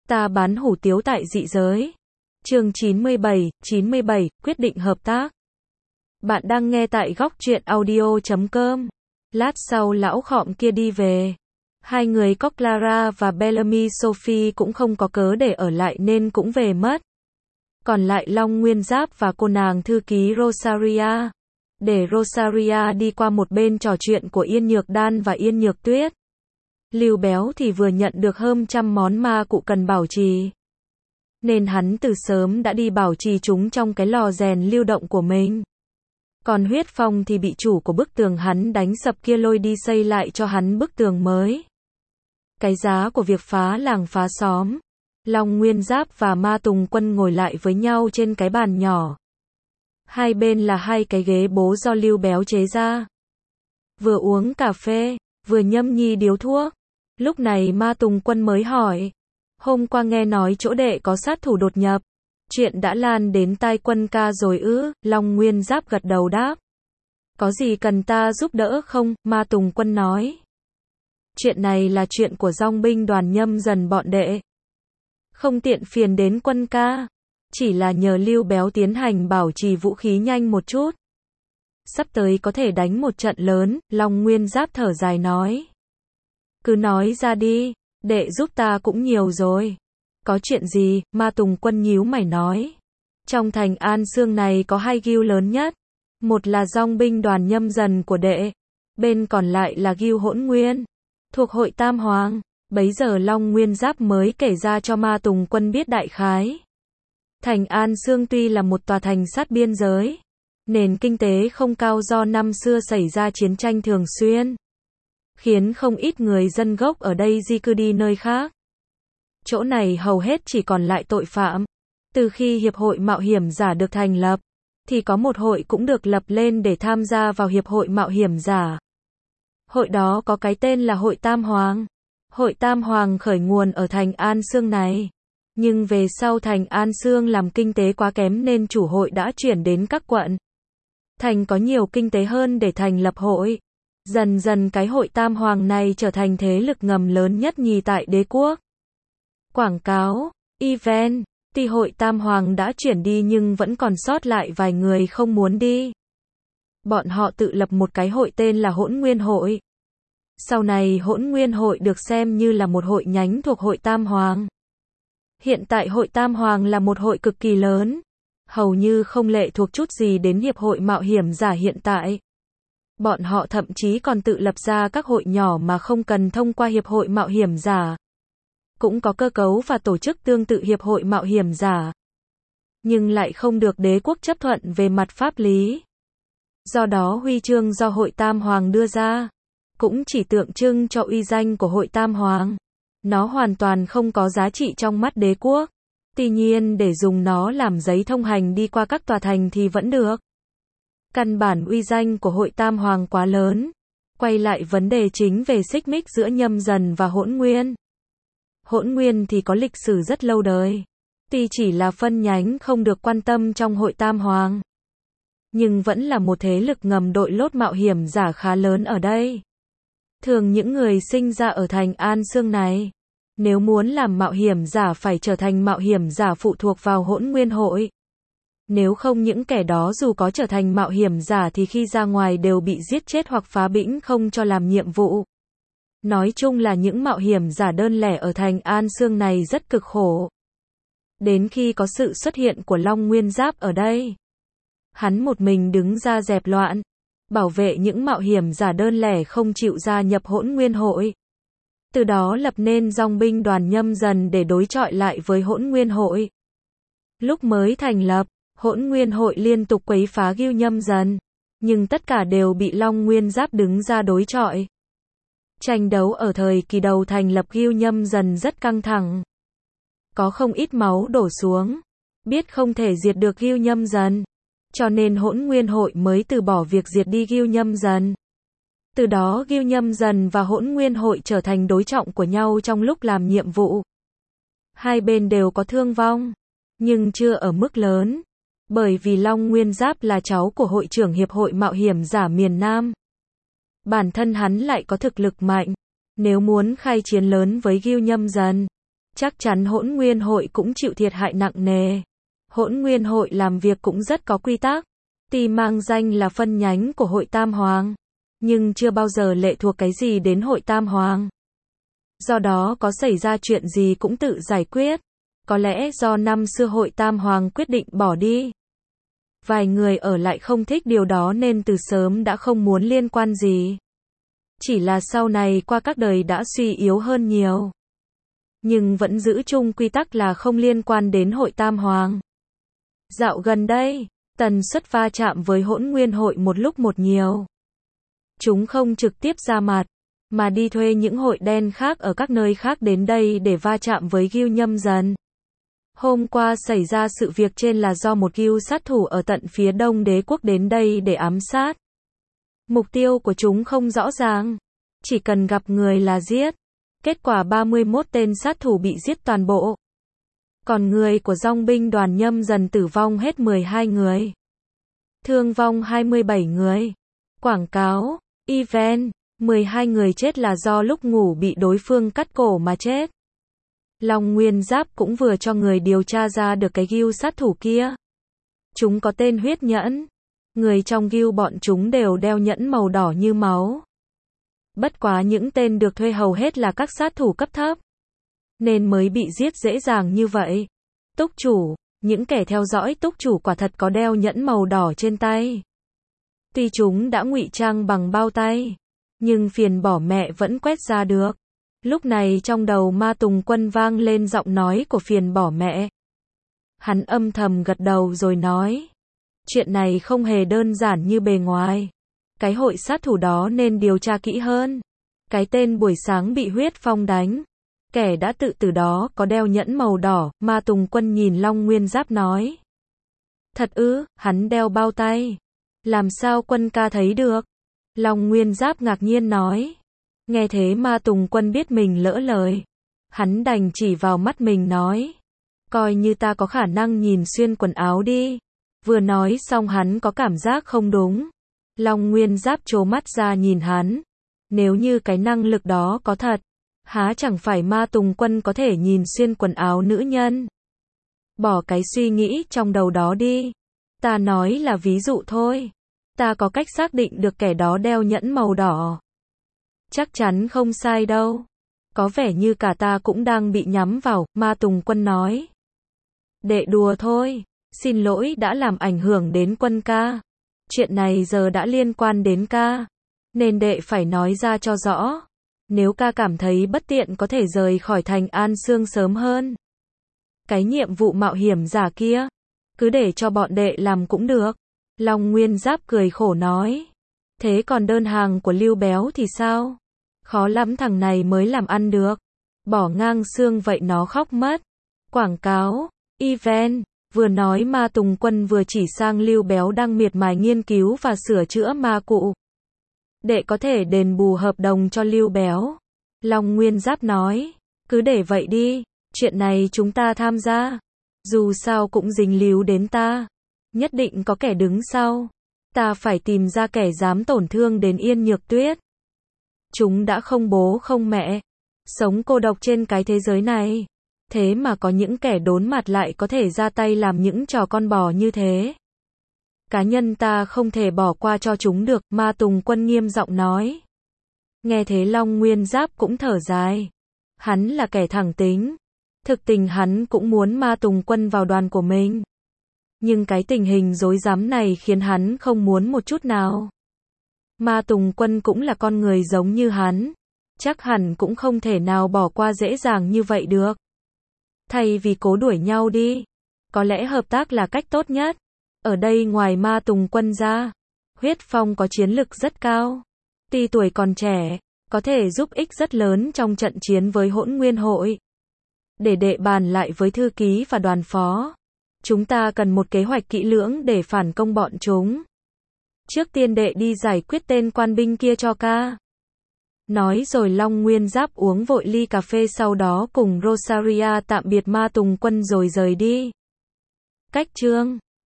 Ta bán hủ tiếu tại dị giới. Chương 97, quyết định hợp tác. Bạn đang nghe tại góc truyện audio.com. Lát sau lão khọm kia đi về. Hai người có Clara và Bellamy Sophie cũng không có cớ để ở lại nên cũng về mất. Còn lại Long Nguyên Giáp và cô nàng thư ký Rosaria. Để Rosaria đi qua một bên trò chuyện của Yên Nhược Đan và Yên Nhược Tuyết. Lưu Béo thì vừa nhận được hơn trăm món ma cụ cần bảo trì. Nên hắn từ sớm đã đi bảo trì chúng trong cái lò rèn lưu động của mình. Còn Huyết Phong thì bị chủ của bức tường hắn đánh sập kia lôi đi xây lại cho hắn bức tường mới. Cái giá của việc phá làng phá xóm. Long Nguyên Giáp và Ma Tùng Quân ngồi lại với nhau trên cái bàn nhỏ. Hai bên là hai cái ghế bố do Lưu Béo chế ra. Vừa uống cà phê, vừa nhâm nhi điếu thuốc. Lúc này Ma Tùng Quân mới hỏi. Hôm qua nghe nói chỗ đệ có sát thủ đột nhập. Chuyện đã lan đến tai Quân ca rồi ư? Long Nguyên Giáp gật đầu đáp. Có gì cần ta giúp đỡ không? Ma Tùng Quân nói. Chuyện này là chuyện của dòng binh đoàn Nhâm Dần bọn đệ. Không tiện phiền đến Quân ca. Chỉ là nhờ Lưu Béo tiến hành bảo trì vũ khí nhanh một chút. Sắp tới có thể đánh một trận lớn, Long Nguyên Giáp thở dài nói. Cứ nói ra đi, đệ giúp ta cũng nhiều rồi. Có chuyện gì? Ma Tùng Quân nhíu mày nói. Trong thành An Sương này có hai guild lớn nhất. Một là dòng binh đoàn Nhâm Dần của đệ. Bên còn lại là guild Hỗn Nguyên. Thuộc hội Tam Hoàng. Bấy giờ Long Nguyên Giáp mới kể ra cho Ma Tùng Quân biết đại khái. Thành An Sương tuy là một tòa thành sát biên giới. Nền kinh tế không cao do năm xưa xảy ra chiến tranh thường xuyên. Khiến không ít người dân gốc ở đây di cư đi nơi khác. Chỗ này hầu hết chỉ còn lại tội phạm. Từ khi Hiệp hội Mạo hiểm giả được thành lập, thì có một hội cũng được lập lên để tham gia vào Hiệp hội Mạo hiểm giả. Hội đó có cái tên là Hội Tam Hoàng. Hội Tam Hoàng khởi nguồn ở thành An Sương này. Nhưng về sau thành An Sương làm kinh tế quá kém nên chủ hội đã chuyển đến các quận. Thành có nhiều kinh tế hơn để thành lập hội. Dần dần cái hội Tam Hoàng này trở thành thế lực ngầm lớn nhất nhì tại đế quốc. Quảng cáo, event, tuy hội Tam Hoàng đã chuyển đi nhưng vẫn còn sót lại vài người không muốn đi. Bọn họ tự lập một cái hội tên là Hỗn Nguyên Hội. Sau này Hỗn Nguyên Hội được xem như là một hội nhánh thuộc hội Tam Hoàng. Hiện tại hội Tam Hoàng là một hội cực kỳ lớn. Hầu như không lệ thuộc chút gì đến Hiệp hội Mạo hiểm giả hiện tại. Bọn họ thậm chí còn tự lập ra các hội nhỏ mà không cần thông qua Hiệp hội Mạo hiểm giả. Cũng có cơ cấu và tổ chức tương tự Hiệp hội Mạo hiểm giả. Nhưng lại không được đế quốc chấp thuận về mặt pháp lý. Do đó huy chương do hội Tam Hoàng đưa ra, cũng chỉ tượng trưng cho uy danh của hội Tam Hoàng. Nó hoàn toàn không có giá trị trong mắt đế quốc. Tuy nhiên để dùng nó làm giấy thông hành đi qua các tòa thành thì vẫn được. Căn bản uy danh của hội Tam Hoàng quá lớn. Quay lại vấn đề chính về xích mích giữa Nhâm Dần và Hỗn Nguyên. Hỗn Nguyên thì có lịch sử rất lâu đời. Tuy chỉ là phân nhánh không được quan tâm trong hội Tam Hoàng. Nhưng vẫn là một thế lực ngầm đội lốt mạo hiểm giả khá lớn ở đây. Thường những người sinh ra ở thành An Sương này, nếu muốn làm mạo hiểm giả phải trở thành mạo hiểm giả phụ thuộc vào Hỗn Nguyên Hội. Nếu không những kẻ đó dù có trở thành mạo hiểm giả thì khi ra ngoài đều bị giết chết hoặc phá bĩnh không cho làm nhiệm vụ. Nói chung là những mạo hiểm giả đơn lẻ ở thành An Sương này rất cực khổ. Đến khi có sự xuất hiện của Long Nguyên Giáp ở đây, hắn một mình đứng ra dẹp loạn, bảo vệ những mạo hiểm giả đơn lẻ không chịu gia nhập Hỗn Nguyên Hội. Từ đó lập nên dòng binh đoàn Nhâm Dần để đối chọi lại với Hỗn Nguyên Hội. Lúc mới thành lập, Hỗn Nguyên Hội liên tục quấy phá guild Nhâm Dần, nhưng tất cả đều bị Long Nguyên Giáp đứng ra đối chọi. Tranh đấu ở thời kỳ đầu thành lập guild Nhâm Dần rất căng thẳng. Có không ít máu đổ xuống. Biết không thể diệt được guild Nhâm Dần, cho nên Hỗn Nguyên Hội mới từ bỏ việc diệt đi guild Nhâm Dần. Từ đó guild Nhâm Dần và Hỗn Nguyên Hội trở thành đối trọng của nhau trong lúc làm nhiệm vụ. Hai bên đều có thương vong, nhưng chưa ở mức lớn. Bởi vì Long Nguyên Giáp là cháu của hội trưởng Hiệp hội Mạo hiểm giả miền Nam. Bản thân hắn lại có thực lực mạnh. Nếu muốn khai chiến lớn với guild Nhâm Dần, chắc chắn Hỗn Nguyên hội cũng chịu thiệt hại nặng nề. Hỗn Nguyên hội làm việc cũng rất có quy tắc. Tuy mang danh là phân nhánh của hội Tam Hoàng, nhưng chưa bao giờ lệ thuộc cái gì đến hội Tam Hoàng. Do đó có xảy ra chuyện gì cũng tự giải quyết. Có lẽ do năm xưa hội Tam Hoàng quyết định bỏ đi. Vài người ở lại không thích điều đó nên từ sớm đã không muốn liên quan gì. Chỉ là sau này qua các đời đã suy yếu hơn nhiều. Nhưng vẫn giữ chung quy tắc là không liên quan đến hội Tam Hoàng. Dạo gần đây, tần suất va chạm với Hỗn Nguyên hội một lúc một nhiều. Chúng không trực tiếp ra mặt, mà đi thuê những hội đen khác ở các nơi khác đến đây để va chạm với Gưu Nhâm Dần. Hôm qua xảy ra sự việc trên là do một Gưu sát thủ ở tận phía đông đế quốc đến đây để ám sát. Mục tiêu của chúng không rõ ràng, chỉ cần gặp người là giết. Kết quả 31 tên sát thủ bị giết toàn bộ. Còn người của dòng binh đoàn Nhâm Dần tử vong hết 12 người. Thương vong 27 người. Quảng cáo, event, 12 người chết là do lúc ngủ bị đối phương cắt cổ mà chết. Long Nguyên Giáp cũng vừa cho người điều tra ra được cái Gưu sát thủ kia. Chúng có tên Huyết Nhẫn. Người trong Gưu bọn chúng đều đeo nhẫn màu đỏ như máu. Bất quá những tên được thuê hầu hết là các sát thủ cấp thấp, nên mới bị giết dễ dàng như vậy. Túc chủ, những kẻ theo dõi túc chủ quả thật có đeo nhẫn màu đỏ trên tay. Tuy chúng đã ngụy trang bằng bao tay, nhưng phiền bỏ mẹ vẫn quét ra được. Lúc này trong đầu Ma Tùng Quân vang lên giọng nói của phiền bỏ mẹ. Hắn âm thầm gật đầu rồi nói. Chuyện này không hề đơn giản như bề ngoài. Cái hội sát thủ đó nên điều tra kỹ hơn. Cái tên buổi sáng bị Huyết Phong đánh. Kẻ đã tự tử đó có đeo nhẫn màu đỏ, Ma Tùng Quân nhìn Long Nguyên Giáp nói. Thật ư, hắn đeo bao tay. Làm sao Quân ca thấy được? Long Nguyên Giáp ngạc nhiên nói. Nghe thế Ma Tùng Quân biết mình lỡ lời. Hắn đành chỉ vào mắt mình nói. Coi như ta có khả năng nhìn xuyên quần áo đi. Vừa nói xong hắn có cảm giác không đúng. Long Nguyên Giáp trố mắt ra nhìn hắn. Nếu như cái năng lực đó có thật, há chẳng phải Ma Tùng Quân có thể nhìn xuyên quần áo nữ nhân. Bỏ cái suy nghĩ trong đầu đó đi. Ta nói là ví dụ thôi. Ta có cách xác định được kẻ đó đeo nhẫn màu đỏ. Chắc chắn không sai đâu. Có vẻ như cả ta cũng đang bị nhắm vào, Ma Tùng Quân nói. Đệ đùa thôi. Xin lỗi đã làm ảnh hưởng đến Quân ca. Chuyện này giờ đã liên quan đến ca, nên đệ phải nói ra cho rõ. Nếu ca cảm thấy bất tiện có thể rời khỏi thành An Sương sớm hơn. Cái nhiệm vụ mạo hiểm giả kia, cứ để cho bọn đệ làm cũng được. Long Nguyên Giáp cười khổ nói. Thế còn đơn hàng của Lưu Béo thì sao? Khó lắm thằng này mới làm ăn được. Bỏ ngang xương vậy nó khóc mất. Quảng cáo, event. Vừa nói Ma Tùng Quân vừa chỉ sang Lưu Béo đang miệt mài nghiên cứu và sửa chữa ma cụ. Đệ có thể đền bù hợp đồng cho Lưu Béo. Long Nguyên Giáp nói. Cứ để vậy đi. Chuyện này chúng ta tham gia. Dù sao cũng dính líu đến ta. Nhất định có kẻ đứng sau. Ta phải tìm ra kẻ dám tổn thương đến Yên Nhược Tuyết. Chúng đã không bố không mẹ. Sống cô độc trên cái thế giới này. Thế mà có những kẻ đốn mặt lại có thể ra tay làm những trò con bò như thế. Cá nhân ta không thể bỏ qua cho chúng được, Ma Tùng Quân nghiêm giọng nói. Nghe thế Long Nguyên Giáp cũng thở dài. Hắn là kẻ thẳng tính. Thực tình hắn cũng muốn Ma Tùng Quân vào đoàn của mình. Nhưng cái tình hình rối rắm này khiến hắn không muốn một chút nào. Ma Tùng Quân cũng là con người giống như hắn. Chắc hẳn cũng không thể nào bỏ qua dễ dàng như vậy được. Thay vì cố đuổi nhau đi, có lẽ hợp tác là cách tốt nhất. Ở đây ngoài Ma Tùng Quân ra, Huyết Phong có chiến lực rất cao. Tuy tuổi còn trẻ, có thể giúp ích rất lớn trong trận chiến với Hỗn Nguyên hội. Để đệ bàn lại với thư ký và đoàn phó. Chúng ta cần một kế hoạch kỹ lưỡng để phản công bọn chúng. Trước tiên đệ đi giải quyết tên quan binh kia cho ca. Nói rồi Long Nguyên Giáp uống vội ly cà phê sau đó cùng Rosaria tạm biệt Ma Tùng Quân rồi rời đi. Cách chương